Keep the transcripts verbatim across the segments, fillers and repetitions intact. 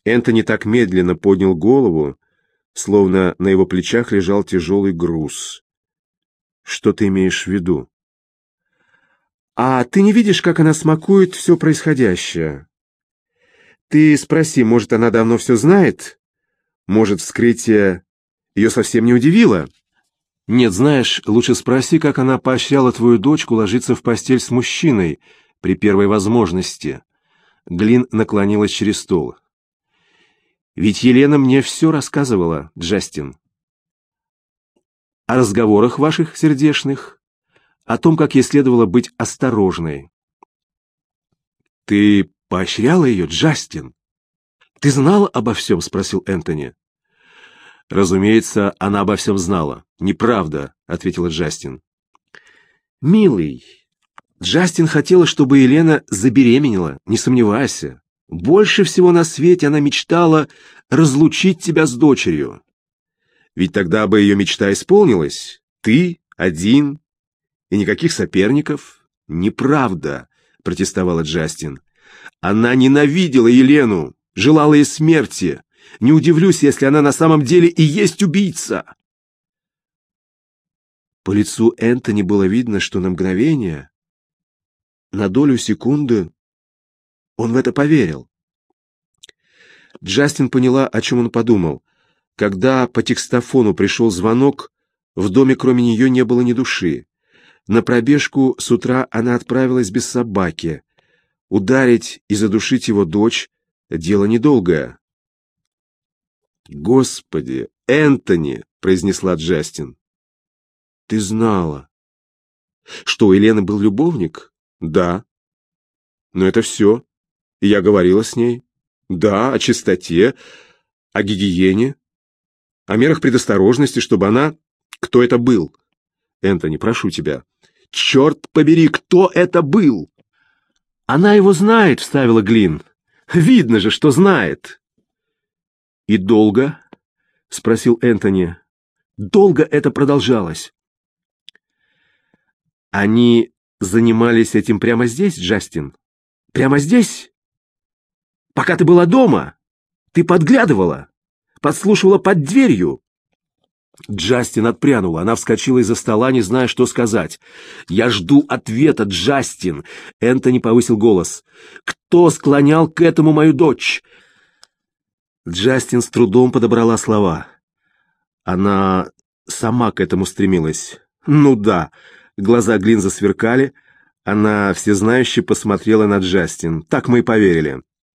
Энтони так медленно поднял голову, словно на его плечах лежал тяжелый груз. «Что ты имеешь в виду?» «А ты не видишь, как она смакует все происходящее? Ты спроси, может, она давно все знает? Может, вскрытие ее совсем не удивило?» «Нет, знаешь, лучше спроси, как она поощряла твою дочку ложиться в постель с мужчиной при первой возможности». Глин наклонилась через стол. «Ведь Елена мне все рассказывала, Джастин. О разговорах ваших сердечных, о том, как ей следовало быть осторожной». «Ты поощряла ее, Джастин? Ты знала обо всем?» — спросил Энтони. «Разумеется, она обо всем знала. Неправда», — ответила Джастин. «Милый, Джастин хотела, чтобы Елена забеременела, не сомневайся. Больше всего на свете она мечтала разлучить тебя с дочерью. Ведь тогда бы ее мечта исполнилась. Ты один и никаких соперников». «Неправда», — протестовала Джастин. «Она ненавидела Елену, желала ей смерти. Не удивлюсь, если она на самом деле и есть убийца». По лицу Энтони было видно, что на мгновение, на долю секунды, он в это поверил. Джастин поняла, о чем он подумал. Когда по текстофону пришел звонок, в доме кроме нее не было ни души. На пробежку с утра она отправилась без собаки. Ударить и задушить его дочь — дело недолгое. «Господи, Энтони!» — произнесла Джастин. «Ты знала». «Что, у Елены был любовник?» «Да». «Но это все. И я говорила с ней. Да, о чистоте, о гигиене, о мерах предосторожности, чтобы она...» «Кто это был?» «Энтони, прошу тебя». «Черт побери, кто это был?» «Она его знает», — вставила Глин. «Видно же, что знает». «И долго?» — спросил Энтони. «Долго это продолжалось». «Они занимались этим прямо здесь, Джастин? Прямо здесь? Пока ты была дома? Ты подглядывала? Подслушивала под дверью?» Джастин отпрянула. Она вскочила из-за стола, не зная, что сказать. «Я жду ответа, Джастин!» Энтони повысил голос. «Кто склонял к этому мою дочь?» Джастин с трудом подобрала слова. Она сама к этому стремилась. «Ну да». Глаза Глин засверкали. Она всезнающе посмотрела на Джастин. «Так мы и поверили».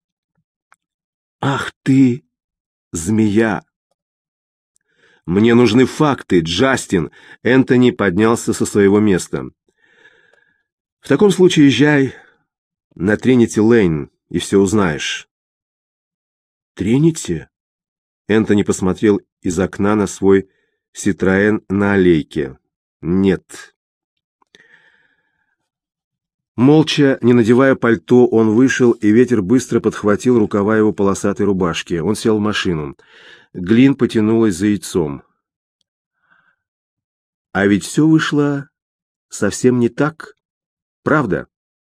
«Ах ты, змея!» «Мне нужны факты, Джастин!» Энтони поднялся со своего места. «В таком случае езжай на Тринити-Лейн, и все узнаешь». «Тринити?» Энтони посмотрел из окна на свой Ситроэн на аллейке. «Нет». Молча, не надевая пальто, он вышел, и ветер быстро подхватил рукава его полосатой рубашки. Он сел в машину. Глин потянулась за яйцом. А ведь все вышло совсем не так, правда?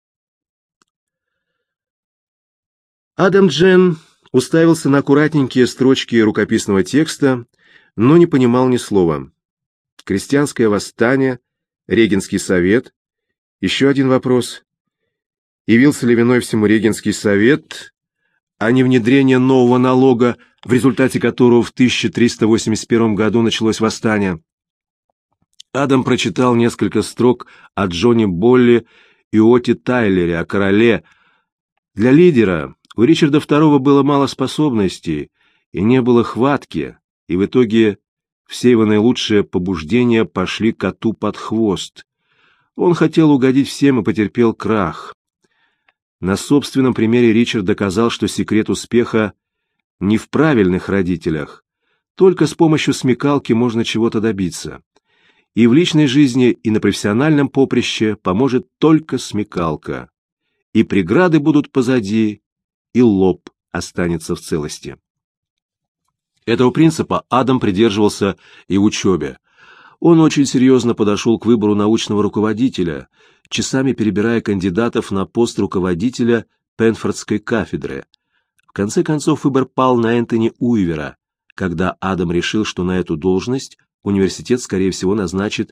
Адам Джен уставился на аккуратненькие строчки рукописного текста, но не понимал ни слова. Крестьянское восстание, Регенский совет. Еще один вопрос. Явился ли виной всему Регенский совет, а не внедрение нового налога, в результате которого в тысяча триста восемьдесят первом году началось восстание? Адам прочитал несколько строк о Джоне Болли и Оти Тайлере, о короле. Для лидера у Ричарда второго было мало способностей и не было хватки, и в итоге все его наилучшие побуждения пошли коту под хвост. Он хотел угодить всем и потерпел крах. На собственном примере Ричард доказал, что секрет успеха не в правильных родителях. Только с помощью смекалки можно чего-то добиться. И в личной жизни, и на профессиональном поприще поможет только смекалка. И преграды будут позади, и лоб останется в целости. Этого принципа Адам придерживался и в учебе. Он очень серьезно подошел к выбору научного руководителя, часами перебирая кандидатов на пост руководителя Пенфордской кафедры. В конце концов выбор пал на Энтони Уивера, когда Адам решил, что на эту должность университет, скорее всего, назначит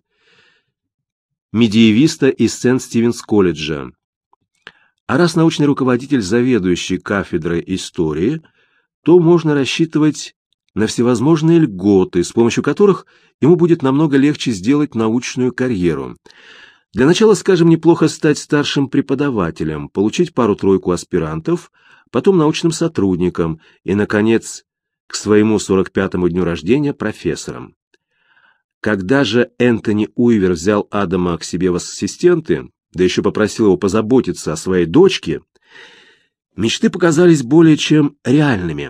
медиевиста из Сент-Стивенс-колледжа. А раз научный руководитель заведующий кафедрой истории, то можно рассчитывать на всевозможные льготы, с помощью которых ему будет намного легче сделать научную карьеру. Для начала, скажем, неплохо стать старшим преподавателем, получить пару-тройку аспирантов, потом научным сотрудником и, наконец, к своему сорок пятому дню рождения профессором. Когда же Энтони Уивер взял Адама к себе в ассистенты, да еще попросил его позаботиться о своей дочке, мечты показались более чем реальными.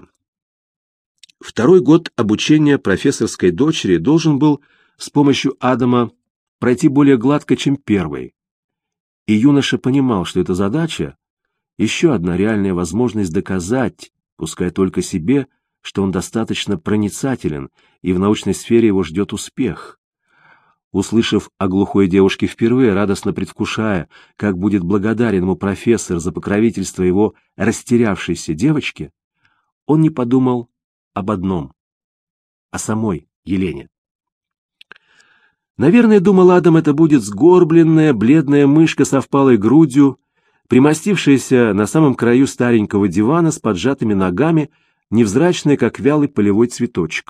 Второй год обучения профессорской дочери должен был с помощью Адама пройти более гладко, чем первый. И юноша понимал, что эта задача — еще одна реальная возможность доказать, пускай только себе, что он достаточно проницателен, и в научной сфере его ждет успех. Услышав о глухой девушке впервые, радостно предвкушая, как будет благодарен ему профессор за покровительство его растерявшейся девочки, он не подумал об одном — о самой Елене. Наверное, думал Адам, это будет сгорбленная, бледная мышка со впалой грудью, примостившаяся на самом краю старенького дивана с поджатыми ногами, невзрачная, как вялый полевой цветочек.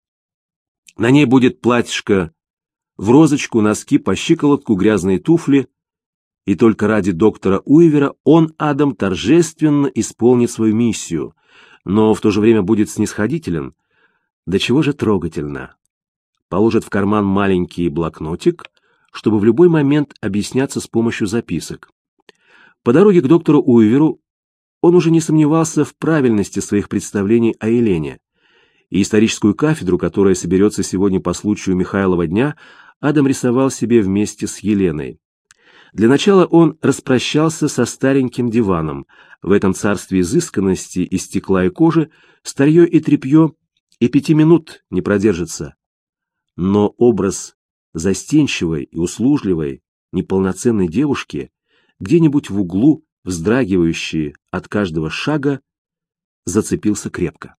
На ней будет платьишко в розочку, носки по щиколотку, грязные туфли, и только ради доктора Уивера он, Адам, торжественно исполнит свою миссию, но в то же время будет снисходителен. До чего же трогательно. Положит в карман маленький блокнотик, чтобы в любой момент объясняться с помощью записок. По дороге к доктору Уиверу он уже не сомневался в правильности своих представлений о Елене, и историческую кафедру, которая соберется сегодня по случаю Михайлова дня, Адам рисовал себе вместе с Еленой. Для начала он распрощался со стареньким диваном. В этом царстве изысканности из стекла и кожи старье и тряпье и пяти минут не продержится. Но образ застенчивой и услужливой, неполноценной девушки, где-нибудь в углу, вздрагивающей от каждого шага, зацепился крепко.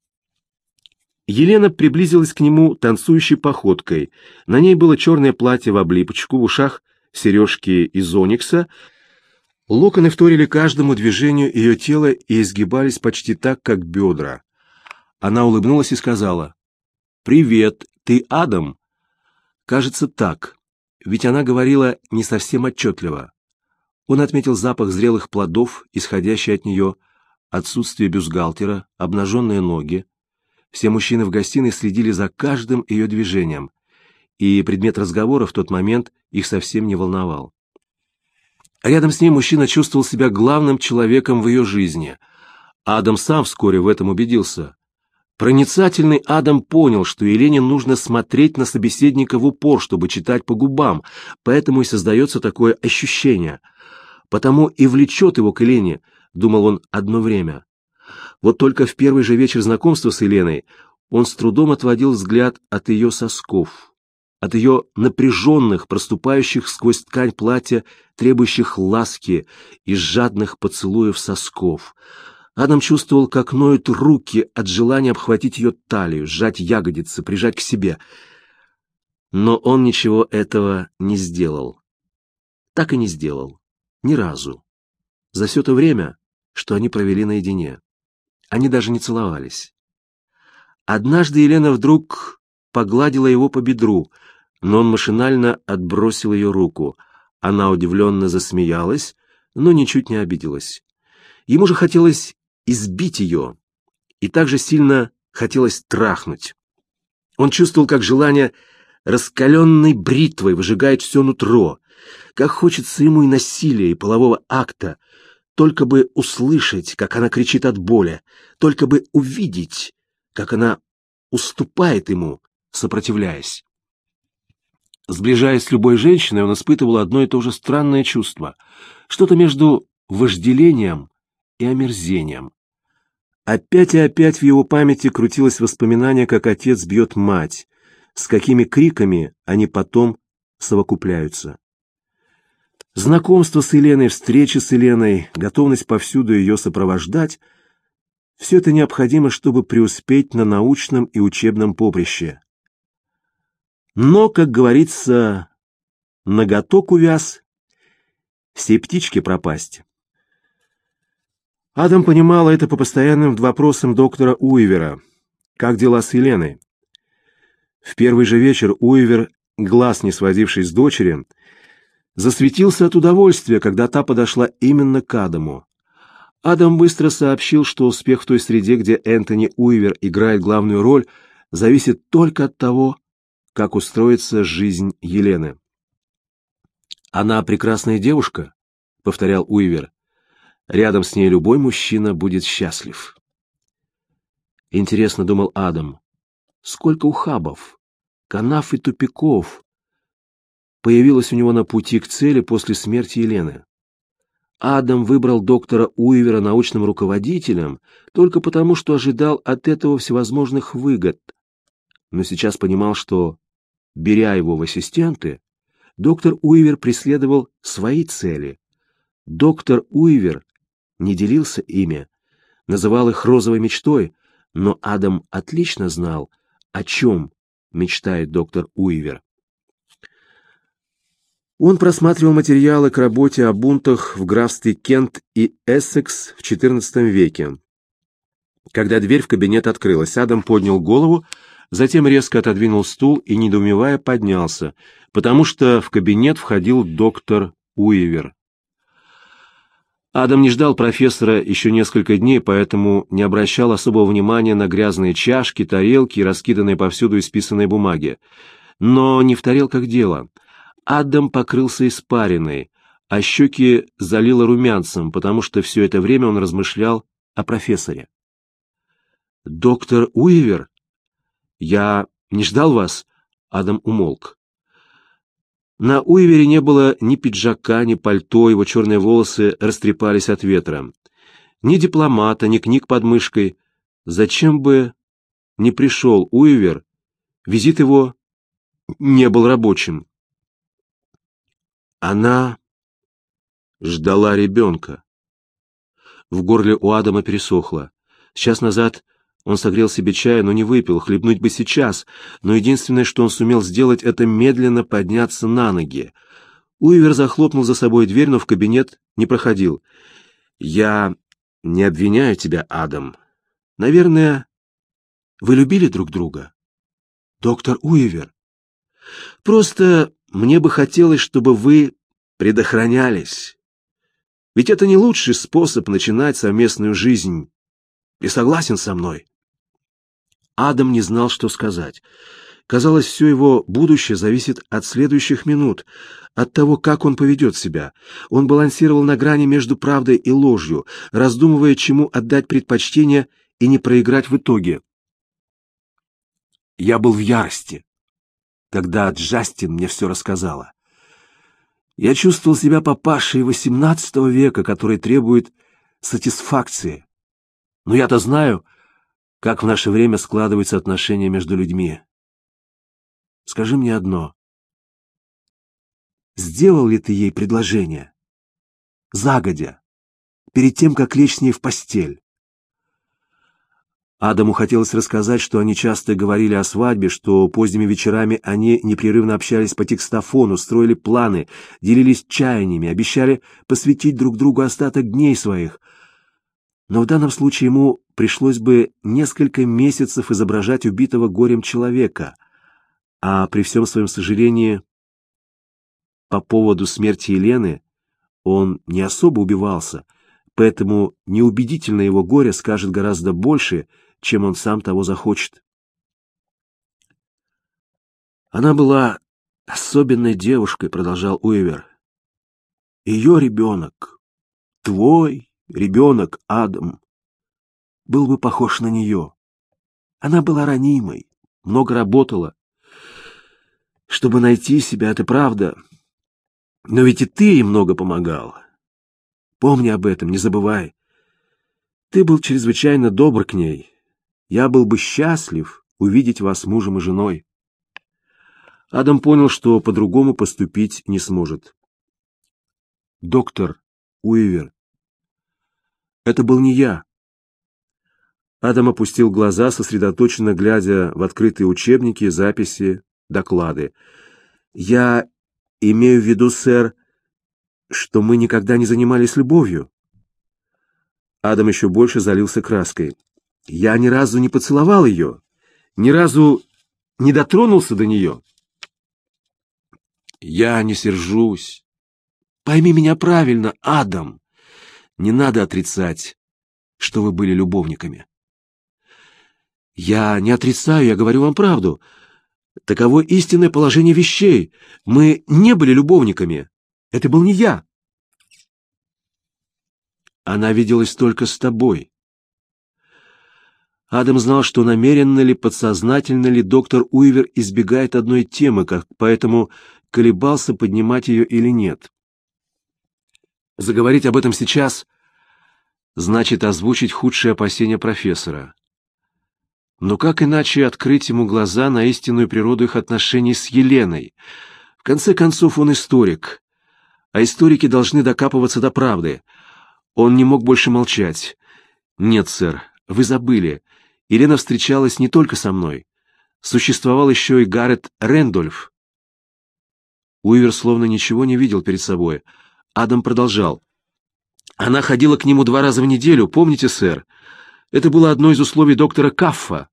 Елена приблизилась к нему танцующей походкой. На ней было черное платье в облипочку, в ушах сережки из оникса. Локоны вторили каждому движению ее тела и изгибались почти так, как бедра. Она улыбнулась и сказала: «Привет, ты Адам?» Кажется, так, ведь она говорила не совсем отчетливо. Он отметил запах зрелых плодов, исходящий от нее, отсутствие бюстгальтера, обнаженные ноги. Все мужчины в гостиной следили за каждым ее движением, и предмет разговора в тот момент их совсем не волновал. Рядом с ней мужчина чувствовал себя главным человеком в ее жизни. Адам сам вскоре в этом убедился. Проницательный Адам понял, что Елене нужно смотреть на собеседника в упор, чтобы читать по губам, поэтому и создается такое ощущение. Потому и влечет его к Елене, думал он одно время. Вот только в первый же вечер знакомства с Еленой он с трудом отводил взгляд от ее сосков, от ее напряженных, проступающих сквозь ткань платья, требующих ласки и жадных поцелуев сосков. Адам чувствовал, как ноют руки от желания обхватить ее талию, сжать ягодицы, прижать к себе. Но он ничего этого не сделал. Так и не сделал. Ни разу. За все то время, что они провели наедине. Они даже не целовались. Однажды Елена вдруг погладила его по бедру, но он машинально отбросил ее руку. Она удивленно засмеялась, но ничуть не обиделась. Ему же хотелось избить ее, и также сильно хотелось трахнуть. Он чувствовал, как желание раскаленной бритвой выжигает все нутро, как хочется ему и насилия, и полового акта, только бы услышать, как она кричит от боли, только бы увидеть, как она уступает ему, сопротивляясь. Сближаясь с любой женщиной, он испытывал одно и то же странное чувство, что-то между вожделением и омерзением. Опять и опять в его памяти крутилось воспоминание, как отец бьет мать, с какими криками они потом совокупляются. Знакомство с Еленой, встречи с Еленой, готовность повсюду ее сопровождать — Все это необходимо, чтобы преуспеть на научном и учебном поприще. Но, как говорится, наготок увяз, всей птичке пропасть. Адам понимала это по постоянным вопросам доктора Уивера. Как дела с Еленой? В первый же вечер Уивер, глаз не сводивший с дочери, засветился от удовольствия, когда та подошла именно к Адаму. Адам быстро сообщил, что успех в той среде, где Энтони Уивер играет главную роль, зависит только от того, как устроится жизнь Елены. «Она прекрасная девушка», — повторял Уивер. «Рядом с ней любой мужчина будет счастлив». Интересно, думал Адам, сколько ухабов, канав и тупиков появилось у него на пути к цели после смерти Елены. Адам выбрал доктора Уивера научным руководителем только потому, что ожидал от этого всевозможных выгод, но сейчас понимал, что, беря его в ассистенты, доктор Уивер преследовал свои цели. Доктор Уивер не делился ими, называл их розовой мечтой, но Адам отлично знал, о чем мечтает доктор Уивер. Он просматривал материалы к работе о бунтах в графстве Кент и Эссекс в четырнадцатом веке. Когда дверь в кабинет открылась, Адам поднял голову, затем резко отодвинул стул и, недоумевая, поднялся, потому что в кабинет входил доктор Уивер. Адам не ждал профессора еще несколько дней, поэтому не обращал особого внимания на грязные чашки, тарелки и раскиданные повсюду исписанные бумаги. Но не в тарелках дело. Адам покрылся испариной, а щеки залило румянцем, потому что все это время он размышлял о профессоре. «Доктор Уивер? Я не ждал вас?» Адам умолк. На Уивере не было ни пиджака, ни пальто, его черные волосы растрепались от ветра. Ни дипломата, ни книг под мышкой. Зачем бы не пришел Уивер, визит его не был рабочим. Она ждала ребенка. В горле у Адама пересохло. Час назад он согрел себе чая, но не выпил, хлебнуть бы сейчас, но единственное, что он сумел сделать, это медленно подняться на ноги. Уивер захлопнул за собой дверь, но в кабинет не проходил. «Я не обвиняю тебя, Адам. Наверное, вы любили друг друга, доктор Уивер. Просто мне бы хотелось, чтобы вы предохранялись. Ведь это не лучший способ начинать совместную жизнь. Ты согласен со мной?» Адам не знал, что сказать. Казалось, все его будущее зависит от следующих минут, от того, как он поведет себя. Он балансировал на грани между правдой и ложью, раздумывая, чему отдать предпочтение и не проиграть в итоге. Я был в ярости, когда Джастин мне все рассказала. Я чувствовал себя папашей восемнадцатого века, который требует сатисфакции. Но я-то знаю, как в наше время складываются отношения между людьми. Скажи мне одно. Сделал ли ты ей предложение? Загодя, перед тем, как лечь с ней в постель? Адаму хотелось рассказать, что они часто говорили о свадьбе, что поздними вечерами они непрерывно общались по текстофону, строили планы, делились чаяниями, обещали посвятить друг другу остаток дней своих. Но в данном случае ему пришлось бы несколько месяцев изображать убитого горем человека, а при всем своем сожалении по поводу смерти Елены он не особо убивался, поэтому неубедительно его горе скажет гораздо больше, чем он сам того захочет. «Она была особенной девушкой», — продолжал Уивер. «Ее ребенок, твой ребенок, Адам, был бы похож на нее. Она была ранимой, много работала, чтобы найти себя, это правда. Но ведь и ты ей много помогал. Помни об этом, не забывай. Ты был чрезвычайно добр к ней. Я был бы счастлив увидеть вас мужем и женой». Адам понял, что по-другому поступить не сможет. «Доктор Уивер, это был не я. Адам опустил глаза, сосредоточенно глядя в открытые учебники, записи, доклады. «Я имею в виду, сэр, что мы никогда не занимались любовью». Адам еще больше залился краской. «Я ни разу не поцеловал ее, ни разу не дотронулся до нее». «Я не сержусь. Пойми меня правильно, Адам. Не надо отрицать, что вы были любовниками». «Я не отрицаю, я говорю вам правду. Таково истинное положение вещей. Мы не были любовниками. Это был не я». «Она виделась только с тобой». Адам знал, что намеренно ли, подсознательно ли доктор Уивер избегает одной темы, как поэтому колебался, поднимать ее или нет. Заговорить об этом сейчас значит озвучить худшие опасения профессора. Но как иначе открыть ему глаза на истинную природу их отношений с Еленой? В конце концов, он историк, а историки должны докапываться до правды. Он не мог больше молчать. «Нет, сэр, вы забыли. Елена встречалась не только со мной. Существовал еще и Гаррет Рэндольф». Уивер словно ничего не видел перед собой. Адам продолжал. «Она ходила к нему два раза в неделю, помните, сэр? Это было одно из условий доктора Каффа».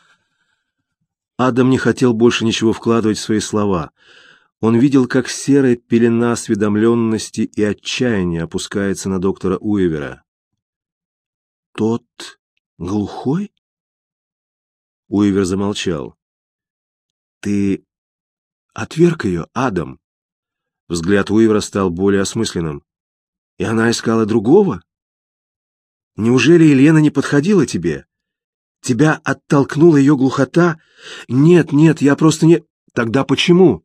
Адам не хотел больше ничего вкладывать в свои слова. Он видел, как серая пелена осведомленности и отчаяния опускается на доктора Уивера. «Тот глухой?» Уивер замолчал. «Ты отверг ее, Адам?» Взгляд Уивера стал более осмысленным. «И она искала другого? Неужели Елена не подходила тебе? Тебя оттолкнула ее глухота? Нет, нет, я просто не... Тогда почему?»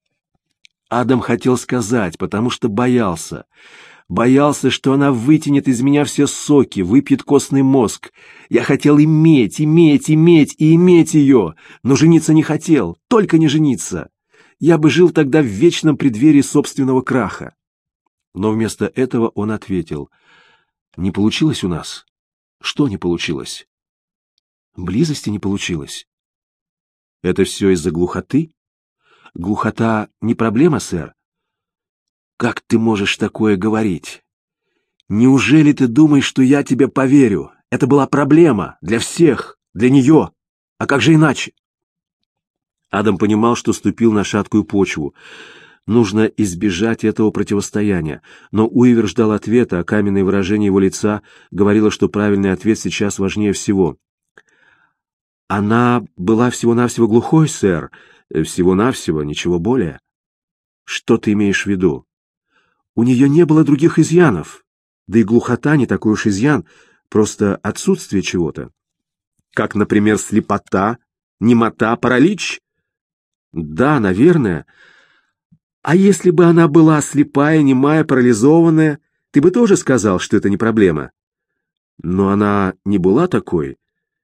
Адам хотел сказать, потому что боялся. Боялся, что она вытянет из меня все соки, выпьет костный мозг. Я хотел иметь, иметь, иметь и иметь ее, но жениться не хотел, только не жениться. Я бы жил тогда в вечном преддверии собственного краха. Но вместо этого он ответил: «Не получилось у нас». «Что не получилось?» «Близости не получилось». «Это все из-за глухоты?» «Глухота не проблема, сэр». «Как ты можешь такое говорить? Неужели ты думаешь, что я тебе поверю? Это была проблема для всех, для нее. А как же иначе?» Адам понимал, что ступил на шаткую почву. Нужно избежать этого противостояния. Но Уивер ждал ответа, а каменное выражение его лица говорило, что правильный ответ сейчас важнее всего. «Она была всего-навсего глухой, сэр. Всего-навсего, ничего более». «Что ты имеешь в виду?» «У нее не было других изъянов. Да и глухота не такой уж изъян, просто отсутствие чего-то». «Как, например, слепота, немота, паралич?» «Да, наверное. А если бы она была слепая, немая, парализованная, ты бы тоже сказал, что это не проблема?» «Но она не была такой».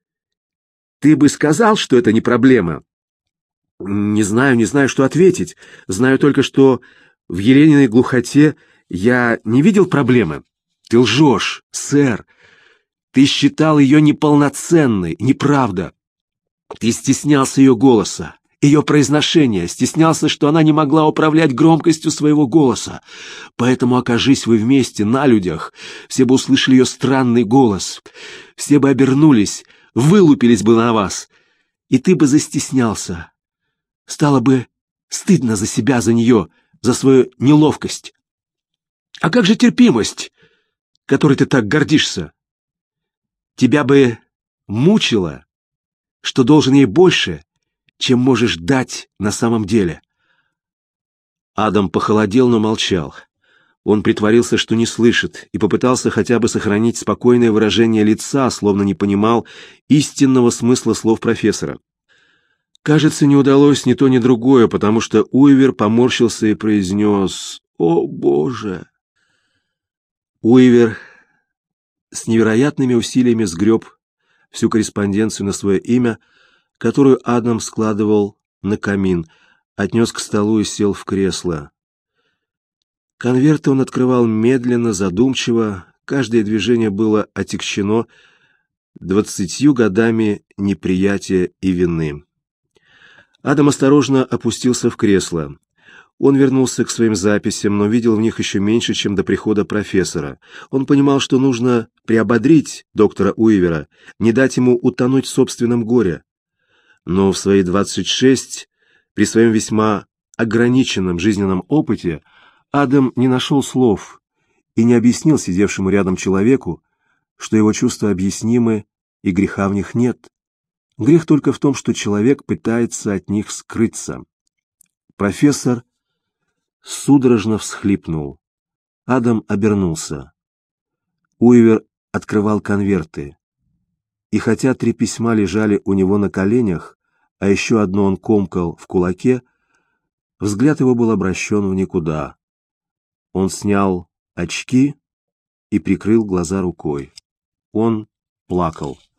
«Ты бы сказал, что это не проблема?» «Не знаю, не знаю, что ответить. Знаю только, что в Елениной глухоте я не видел проблемы». «Ты лжешь, сэр. Ты считал ее неполноценной. Неправда. Ты стеснялся ее голоса, ее произношения, стеснялся, что она не могла управлять громкостью своего голоса. Поэтому, окажись вы вместе на людях, все бы услышали ее странный голос, все бы обернулись, вылупились бы на вас, и ты бы застеснялся. Стало бы стыдно за себя, за нее, за свою неловкость. А как же терпимость, которой ты так гордишься? Тебя бы мучило, что должен ей больше, чем можешь дать на самом деле». Адам похолодел, но молчал. Он притворился, что не слышит, и попытался хотя бы сохранить спокойное выражение лица, словно не понимал истинного смысла слов профессора. Кажется, не удалось ни то, ни другое, потому что Уивер поморщился и произнес: «О, Боже!» Уивер с невероятными усилиями сгреб всю корреспонденцию на свое имя, которую Адам складывал на камин, отнес к столу и сел в кресло. Конверты он открывал медленно, задумчиво, каждое движение было отягчено, двадцатью годами неприятия и вины. Адам осторожно опустился в кресло. Он вернулся к своим записям, но видел в них еще меньше, чем до прихода профессора. Он понимал, что нужно приободрить доктора Уивера, не дать ему утонуть в собственном горе. Но в свои двадцать шесть, при своем весьма ограниченном жизненном опыте, Адам не нашел слов и не объяснил сидевшему рядом человеку, что его чувства объяснимы и греха в них нет. Грех только в том, что человек пытается от них скрыться. Профессор судорожно всхлипнул. Адам обернулся. Уивер открывал конверты. И хотя три письма лежали у него на коленях, а еще одно он комкал в кулаке, взгляд его был обращен в никуда. Он снял очки и прикрыл глаза рукой. Он плакал.